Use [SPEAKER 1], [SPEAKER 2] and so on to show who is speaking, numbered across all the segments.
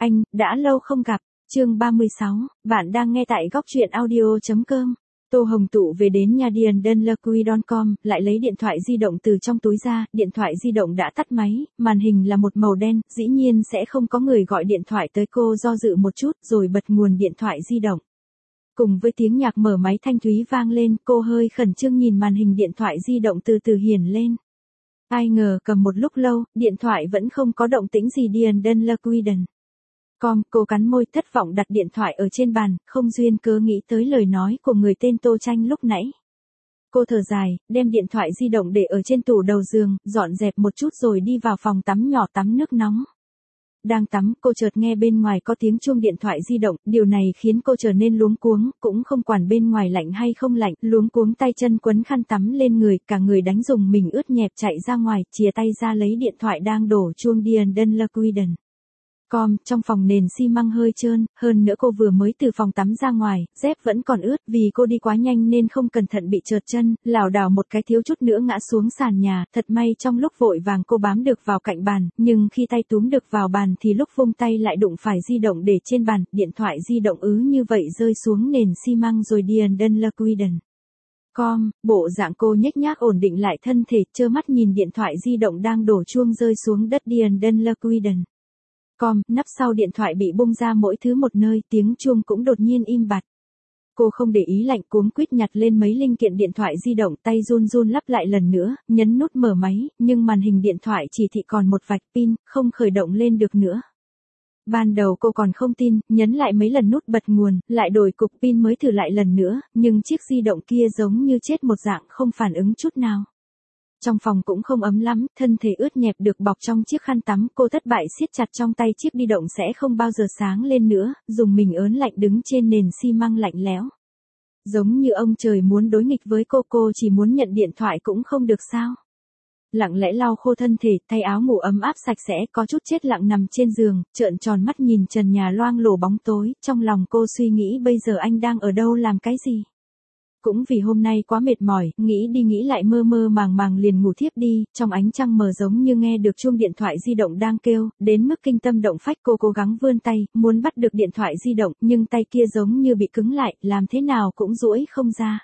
[SPEAKER 1] Anh, đã lâu không gặp. Chương 36, bạn đang nghe tại góc truyện audio.com. Tô Hồng Tụ về đến nhà Điền Denlacuy.com, lại lấy điện thoại di động từ trong túi ra, điện thoại di động đã tắt máy, màn hình là một màu đen, dĩ nhiên sẽ không có người gọi điện thoại tới cô, do dự một chút rồi bật nguồn điện thoại di động. Cùng với tiếng nhạc mở máy thanh thúy vang lên, cô hơi khẩn trương nhìn màn hình điện thoại di động từ từ hiển lên. Ai ngờ cầm một lúc lâu, điện thoại vẫn không có động tĩnh gì. Điền Denlacuy.com, cô cắn môi thất vọng đặt điện thoại ở trên bàn, không duyên cớ nghĩ tới lời nói của người tên Tô Tranh lúc nãy. Cô thở dài, đem điện thoại di động để ở trên tủ đầu giường, dọn dẹp một chút rồi đi vào phòng tắm nhỏ tắm nước nóng. Đang tắm, cô chợt nghe bên ngoài có tiếng chuông điện thoại di động, điều này khiến cô trở nên luống cuống, cũng không quản bên ngoài lạnh hay không lạnh, luống cuống tay chân quấn khăn tắm lên người, cả người đánh dùng mình ướt nhẹp chạy ra ngoài, chìa tay ra lấy điện thoại đang đổ chuông. Điền Denlacuy.com, trong phòng nền xi măng hơi trơn, hơn nữa cô vừa mới từ phòng tắm ra ngoài, dép vẫn còn ướt, vì cô đi quá nhanh nên không cẩn thận bị trượt chân, lảo đảo một cái thiếu chút nữa ngã xuống sàn nhà, thật may trong lúc vội vàng cô bám được vào cạnh bàn, nhưng khi tay túm được vào bàn thì lúc vung tay lại đụng phải di động để trên bàn, điện thoại di động như vậy rơi xuống nền xi măng rồi. Điền Denlacuy.com, bộ dạng cô nhếch nhác ổn định lại thân thể, trơ mắt nhìn điện thoại di động đang đổ chuông rơi xuống đất. Điền Denlacuy.com, nắp sau điện thoại bị bung ra mỗi thứ một nơi, tiếng chuông cũng đột nhiên im bặt. Cô không để ý lạnh, cuống quýt nhặt lên mấy linh kiện điện thoại di động, tay run run lắp lại lần nữa, nhấn nút mở máy, nhưng màn hình điện thoại chỉ thị còn một vạch pin, không khởi động lên được nữa. Ban đầu cô còn không tin, nhấn lại mấy lần nút bật nguồn, lại đổi cục pin mới thử lại lần nữa, nhưng chiếc di động kia giống như chết một dạng, không phản ứng chút nào. Trong phòng cũng không ấm lắm, thân thể ướt nhẹp được bọc trong chiếc khăn tắm, cô thất bại siết chặt trong tay chiếc di động sẽ không bao giờ sáng lên nữa, dùng mình ớn lạnh đứng trên nền xi măng lạnh lẽo. Giống như ông trời muốn đối nghịch với cô chỉ muốn nhận điện thoại cũng không được sao. Lặng lẽ lau khô thân thể, thay áo ngủ ấm áp sạch sẽ, có chút chết lặng nằm trên giường, trợn tròn mắt nhìn trần nhà loang lổ bóng tối, trong lòng cô suy nghĩ bây giờ anh đang ở đâu, làm cái gì. Cũng vì hôm nay quá mệt mỏi, nghĩ đi nghĩ lại mơ mơ màng màng liền ngủ thiếp đi, trong ánh trăng mờ giống như nghe được chuông điện thoại di động đang kêu, đến mức kinh tâm động phách. Cô cố gắng vươn tay, muốn bắt được điện thoại di động, nhưng tay kia giống như bị cứng lại, làm thế nào cũng duỗi không ra.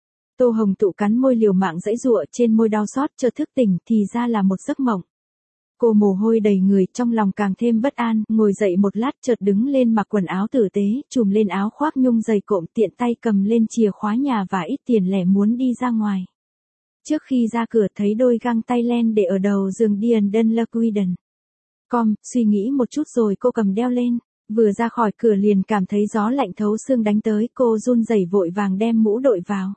[SPEAKER 1] Tô Hồng Tụ cắn môi liều mạng giãy giụa, trên môi đau xót, chợt thức tỉnh thì ra là một giấc mộng. Cô mồ hôi đầy người, trong lòng càng thêm bất an, ngồi dậy một lát chợt đứng lên mặc quần áo tử tế, trùm lên áo khoác nhung dày cộm, tiện tay cầm lên chìa khóa nhà và ít tiền lẻ muốn đi ra ngoài. Trước khi ra cửa thấy đôi găng tay len để ở đầu giường. Điền Denlacuy.com, suy nghĩ một chút rồi cô cầm đeo lên, vừa ra khỏi cửa liền cảm thấy gió lạnh thấu xương đánh tới, cô run rẩy vội vàng đem mũ đội vào.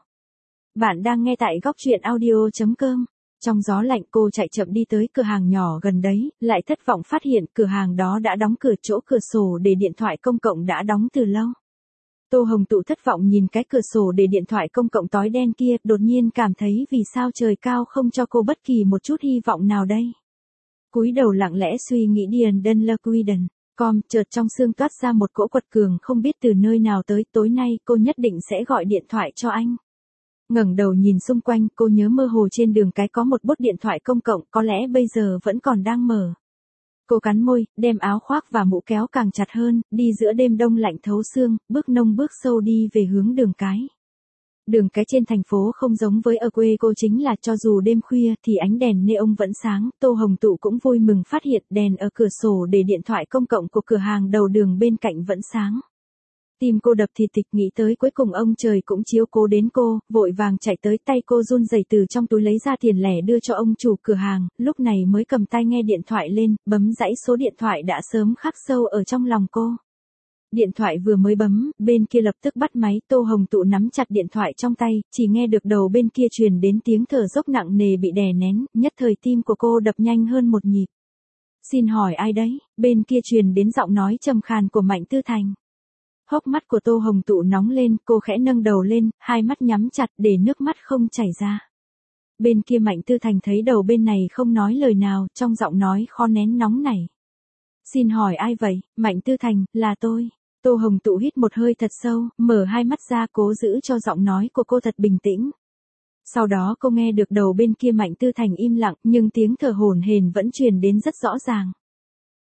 [SPEAKER 1] Bạn đang nghe tại góc truyện audio.com. Trong gió lạnh cô chạy chậm đi tới cửa hàng nhỏ gần đấy, lại thất vọng phát hiện cửa hàng đó đã đóng cửa, chỗ cửa sổ để điện thoại công cộng đã đóng từ lâu. Tô Hồng Tụ thất vọng nhìn cái cửa sổ để điện thoại công cộng tối đen kia, đột nhiên cảm thấy vì sao trời cao không cho cô bất kỳ một chút hy vọng nào đây. Cúi đầu lặng lẽ suy nghĩ. Điền Denlacuy.com, chợt trong xương toát ra một cỗ quật cường không biết từ nơi nào tới, tối nay cô nhất định sẽ gọi điện thoại cho anh. Ngẩng đầu nhìn xung quanh, cô nhớ mơ hồ trên đường cái có một bốt điện thoại công cộng, có lẽ bây giờ vẫn còn đang mở. Cô cắn môi, đem áo khoác và mũ kéo càng chặt hơn, đi giữa đêm đông lạnh thấu xương, bước nông bước sâu đi về hướng đường cái. Đường cái trên thành phố không giống với ở quê cô, chính là cho dù đêm khuya thì ánh đèn neon vẫn sáng. Tô Hồng Tụ cũng vui mừng phát hiện đèn ở cửa sổ để điện thoại công cộng của cửa hàng đầu đường bên cạnh vẫn sáng. Tim cô đập thình thịch, nghĩ tới cuối cùng ông trời cũng chiếu cố đến cô, vội vàng chạy tới, tay cô run rẩy từ trong túi lấy ra tiền lẻ đưa cho ông chủ cửa hàng, lúc này mới cầm tay nghe điện thoại lên, bấm dãy số điện thoại đã sớm khắc sâu ở trong lòng cô. Điện thoại vừa mới bấm, bên kia lập tức bắt máy. Tô Hồng Tụ nắm chặt điện thoại trong tay, chỉ nghe được đầu bên kia truyền đến tiếng thở dốc nặng nề bị đè nén, nhất thời tim của cô đập nhanh hơn một nhịp. Xin hỏi ai đấy? Bên kia truyền đến giọng nói trầm khàn của Mạnh Tư Thành. Hốc mắt của Tô Hồng Tụ nóng lên, cô khẽ nâng đầu lên, hai mắt nhắm chặt để nước mắt không chảy ra. Bên kia Mạnh Tư Thành thấy đầu bên này không nói lời nào, trong giọng nói khó nén nóng nảy. Xin hỏi ai vậy? Mạnh Tư Thành, là tôi. Tô Hồng Tụ hít một hơi thật sâu, mở hai mắt ra cố giữ cho giọng nói của cô thật bình tĩnh. Sau đó cô nghe được đầu bên kia Mạnh Tư Thành im lặng, nhưng tiếng thở hổn hển vẫn truyền đến rất rõ ràng.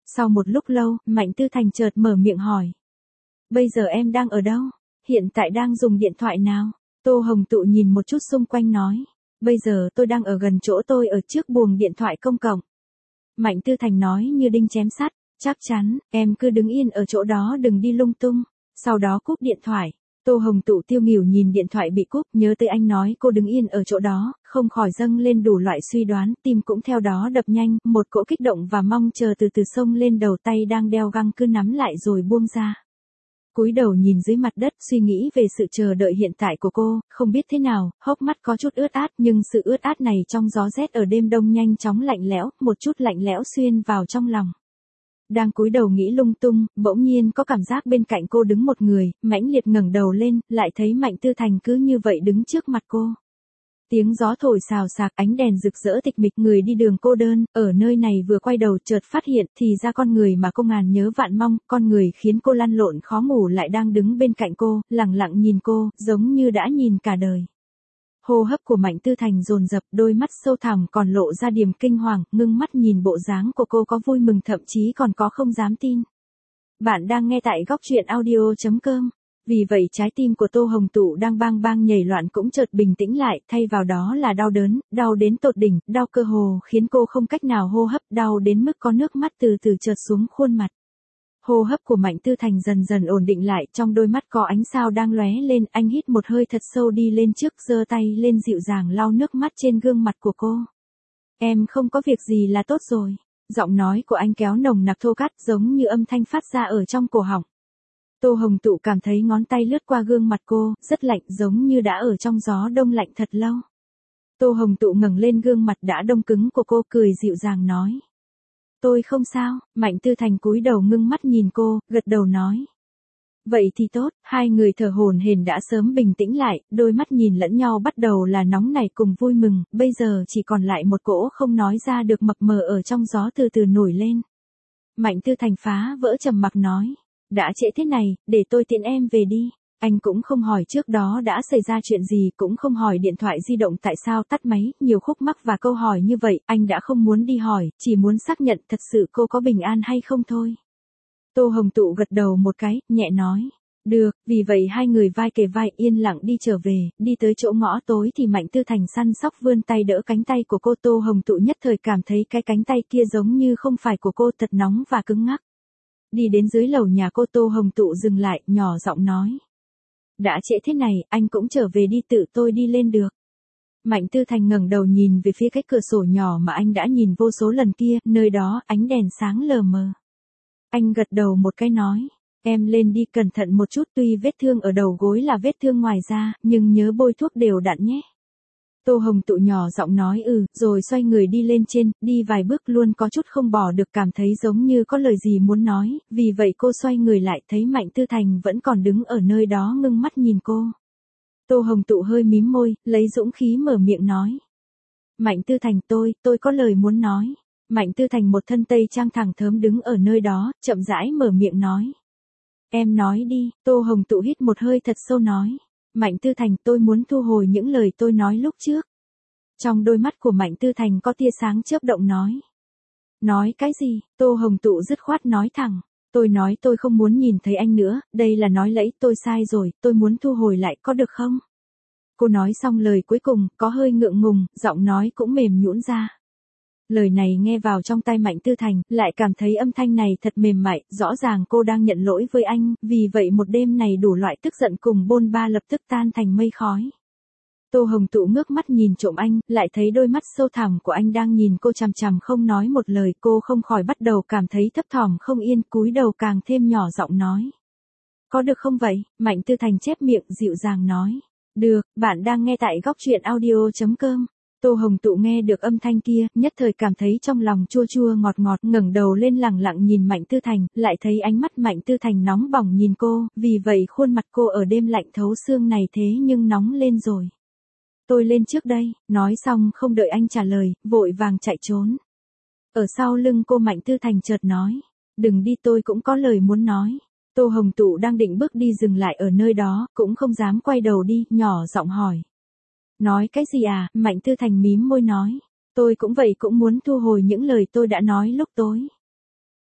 [SPEAKER 1] Sau một lúc lâu, Mạnh Tư Thành chợt mở miệng hỏi. Bây giờ em đang ở đâu? Hiện tại đang dùng điện thoại nào? Tô Hồng Tụ nhìn một chút xung quanh nói. Bây giờ tôi đang ở gần chỗ tôi ở trước buồng điện thoại công cộng. Mạnh Tư Thành nói như đinh chém sắt. Chắc chắn, em cứ đứng yên ở chỗ đó đừng đi lung tung. Sau đó cúp điện thoại. Tô Hồng Tụ tiêu nghỉu nhìn điện thoại bị cúp, nhớ tới anh nói cô đứng yên ở chỗ đó, không khỏi dâng lên đủ loại suy đoán, tim cũng theo đó đập nhanh, một cỗ kích động và mong chờ từ từ xông lên đầu, tay đang đeo găng cứ nắm lại rồi buông ra. Cúi đầu nhìn dưới mặt đất, suy nghĩ về sự chờ đợi hiện tại của cô, không biết thế nào, hốc mắt có chút ướt át, nhưng sự ướt át này trong gió rét ở đêm đông nhanh chóng lạnh lẽo, một chút lạnh lẽo xuyên vào trong lòng. Đang cúi đầu nghĩ lung tung, bỗng nhiên có cảm giác bên cạnh cô đứng một người, mãnh liệt ngẩng đầu lên, lại thấy Mạnh Tư Thành cứ như vậy đứng trước mặt cô. Tiếng gió thổi xào xạc, ánh đèn rực rỡ tịch mịch, người đi đường cô đơn, ở nơi này vừa quay đầu chợt phát hiện thì ra con người mà cô ngàn nhớ vạn mong, con người khiến cô lăn lộn khó ngủ lại đang đứng bên cạnh cô, lặng lặng nhìn cô, giống như đã nhìn cả đời. Hô hấp của Mạnh Tư Thành dồn dập, đôi mắt sâu thẳm còn lộ ra điểm kinh hoàng, ngưng mắt nhìn bộ dáng của cô có vui mừng thậm chí còn có không dám tin. Bạn đang nghe tại góc truyện audio.com. Vì vậy trái tim của Tô Hồng Tụ đang bang bang nhảy loạn cũng chợt bình tĩnh lại, thay vào đó là đau đớn, đau đến tột đỉnh, đau cơ hồ khiến cô không cách nào hô hấp, đau đến mức có nước mắt từ từ trượt xuống khuôn mặt. Hô hấp của Mạnh Tư Thành dần dần ổn định lại, trong đôi mắt có ánh sao đang lóe lên, anh hít một hơi thật sâu đi lên trước, giơ tay lên dịu dàng lau nước mắt trên gương mặt của cô. Em không có việc gì là tốt rồi. Giọng nói của anh kéo nồng nặc thô cát giống như âm thanh phát ra ở trong cổ họng. Tô Hồng Tụ cảm thấy ngón tay lướt qua gương mặt cô, rất lạnh giống như đã ở trong gió đông lạnh thật lâu. Tô Hồng Tụ ngẩng lên gương mặt đã đông cứng của cô, cười dịu dàng nói. Tôi không sao. Mạnh Tư Thành cúi đầu ngưng mắt nhìn cô, gật đầu nói. Vậy thì tốt, hai người thở hổn hển đã sớm bình tĩnh lại, đôi mắt nhìn lẫn nhau bắt đầu là nóng nảy cùng vui mừng, bây giờ chỉ còn lại một cỗ không nói ra được mập mờ ở trong gió từ từ nổi lên. Mạnh Tư Thành phá vỡ trầm mặc nói. Đã trễ thế này, để tôi tiễn em về đi. Anh cũng không hỏi trước đó đã xảy ra chuyện gì, cũng không hỏi điện thoại di động tại sao tắt máy, nhiều khúc mắc và câu hỏi như vậy, anh đã không muốn đi hỏi, chỉ muốn xác nhận thật sự cô có bình an hay không thôi. Tô Hồng Tụ gật đầu một cái, nhẹ nói. Được, vì vậy hai người vai kề vai yên lặng đi trở về, đi tới chỗ ngõ tối thì Mạnh Tư Thành săn sóc vươn tay đỡ cánh tay của cô. Tô Hồng Tụ nhất thời cảm thấy cái cánh tay kia giống như không phải của cô, thật nóng và cứng ngắc. Đi đến dưới lầu nhà cô, Tô Hồng Tụ dừng lại, nhỏ giọng nói. Đã trễ thế này, anh cũng trở về đi, tự tôi đi lên được. Mạnh Tư Thành ngẩng đầu nhìn về phía cái cửa sổ nhỏ mà anh đã nhìn vô số lần kia, nơi đó ánh đèn sáng lờ mờ. Anh gật đầu một cái nói. Em lên đi, cẩn thận một chút, tuy vết thương ở đầu gối là vết thương ngoài da, nhưng nhớ bôi thuốc đều đặn nhé. Tô Hồng Tụ nhỏ giọng nói rồi xoay người đi lên trên, đi vài bước luôn có chút không bỏ được, cảm thấy giống như có lời gì muốn nói, vì vậy cô xoay người lại thấy Mạnh Tư Thành vẫn còn đứng ở nơi đó ngưng mắt nhìn cô. Tô Hồng Tụ hơi mím môi, lấy dũng khí mở miệng nói. Mạnh Tư Thành, tôi có lời muốn nói. Mạnh Tư Thành một thân tây trang thẳng thớm đứng ở nơi đó, chậm rãi mở miệng nói. Em nói đi. Tô Hồng Tụ hít một hơi thật sâu nói. Mạnh Tư Thành, tôi muốn thu hồi những lời tôi nói lúc trước. Trong đôi mắt của Mạnh Tư Thành có tia sáng chớp động nói. Nói cái gì? Tô Hồng Tụ dứt khoát nói thẳng. Tôi nói tôi không muốn nhìn thấy anh nữa, đây là nói lẫy, tôi sai rồi, tôi muốn thu hồi lại, có được không? Cô nói xong lời cuối cùng, có hơi ngượng ngùng, giọng nói cũng mềm nhũn ra. Lời này nghe vào trong tai Mạnh Tư Thành, lại cảm thấy âm thanh này thật mềm mại, rõ ràng cô đang nhận lỗi với anh, vì vậy một đêm này đủ loại tức giận cùng bôn ba lập tức tan thành mây khói. Tô Hồng Tụ ngước mắt nhìn trộm anh, lại thấy đôi mắt sâu thẳm của anh đang nhìn cô chằm chằm không nói một lời, cô không khỏi bắt đầu cảm thấy thấp thỏm không yên, cúi đầu càng thêm nhỏ giọng nói. Có được không vậy? Mạnh Tư Thành chép miệng dịu dàng nói. Được, bạn đang nghe tại góc truyện audio.com. Tô Hồng Tụ nghe được âm thanh kia, nhất thời cảm thấy trong lòng chua chua ngọt ngọt, ngẩng đầu lên lẳng lặng nhìn Mạnh Tư Thành, lại thấy ánh mắt Mạnh Tư Thành nóng bỏng nhìn cô, vì vậy khuôn mặt cô ở đêm lạnh thấu xương này thế nhưng nóng lên rồi. Tôi lên trước đây, nói xong không đợi anh trả lời, vội vàng chạy trốn. Ở sau lưng cô Mạnh Tư Thành chợt nói, đừng đi, tôi cũng có lời muốn nói. Tô Hồng Tụ đang định bước đi dừng lại ở nơi đó, cũng không dám quay đầu đi, nhỏ giọng hỏi. Nói cái gì à? Mạnh Tư Thành mím môi nói. Tôi cũng vậy, cũng muốn thu hồi những lời tôi đã nói lúc tối.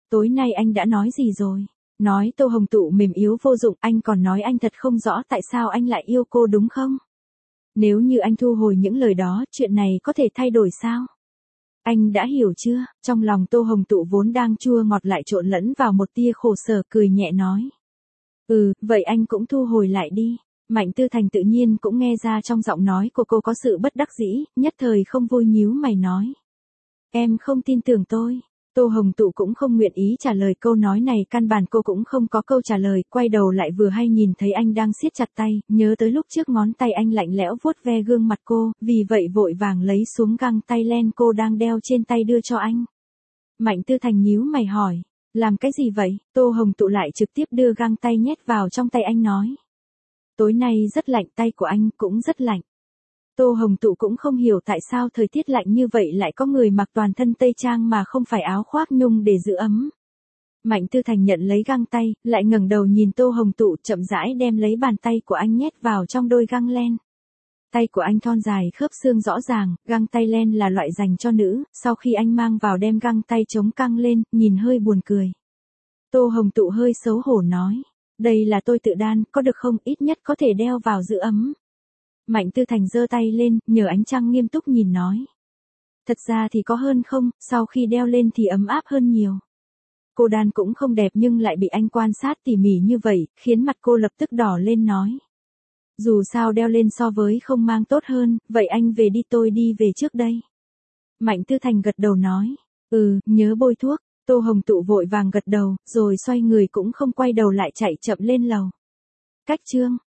[SPEAKER 1] Tối nay anh đã nói gì rồi? Nói Tô Hồng Tụ mềm yếu vô dụng, anh còn nói anh thật không rõ tại sao anh lại yêu cô đúng không? Nếu như anh thu hồi những lời đó, chuyện này có thể thay đổi sao? Anh đã hiểu chưa? Trong lòng Tô Hồng Tụ vốn đang chua ngọt lại trộn lẫn vào một tia khổ sở, cười nhẹ nói. Vậy anh cũng thu hồi lại đi. Mạnh Tư Thành tự nhiên cũng nghe ra trong giọng nói của cô có sự bất đắc dĩ, nhất thời không vui nhíu mày nói. Em không tin tưởng tôi. Tô Hồng Tụ cũng không nguyện ý trả lời câu nói này, căn bản cô cũng không có câu trả lời, quay đầu lại vừa hay nhìn thấy anh đang siết chặt tay, nhớ tới lúc trước ngón tay anh lạnh lẽo vuốt ve gương mặt cô, vì vậy vội vàng lấy xuống găng tay len cô đang đeo trên tay đưa cho anh. Mạnh Tư Thành nhíu mày hỏi, làm cái gì vậy? Tô Hồng Tụ lại trực tiếp đưa găng tay nhét vào trong tay anh nói. Tối nay rất lạnh, tay của anh cũng rất lạnh. Tô Hồng Tụ cũng không hiểu tại sao thời tiết lạnh như vậy lại có người mặc toàn thân tây trang mà không phải áo khoác nhung để giữ ấm. Mạnh Tư Thành nhận lấy găng tay, lại ngẩng đầu nhìn Tô Hồng Tụ, chậm rãi đem lấy bàn tay của anh nhét vào trong đôi găng len. Tay của anh thon dài, khớp xương rõ ràng, găng tay len là loại dành cho nữ, sau khi anh mang vào đem găng tay chống căng lên, nhìn hơi buồn cười. Tô Hồng Tụ hơi xấu hổ nói, đây là tôi tự đan, có được không, ít nhất có thể đeo vào giữ ấm. Mạnh Tư Thành giơ tay lên, nhờ ánh trăng nghiêm túc nhìn nói. Thật ra thì có hơn không, sau khi đeo lên thì ấm áp hơn nhiều. Cô đan cũng không đẹp nhưng lại bị anh quan sát tỉ mỉ như vậy, khiến mặt cô lập tức đỏ lên nói. Dù sao đeo lên so với không mang tốt hơn, vậy anh về đi, tôi đi về trước đây. Mạnh Tư Thành gật đầu nói. Nhớ bôi thuốc. Tô Hồng Tụ vội vàng gật đầu, rồi xoay người cũng không quay đầu lại chạy chậm lên lầu. Cách chương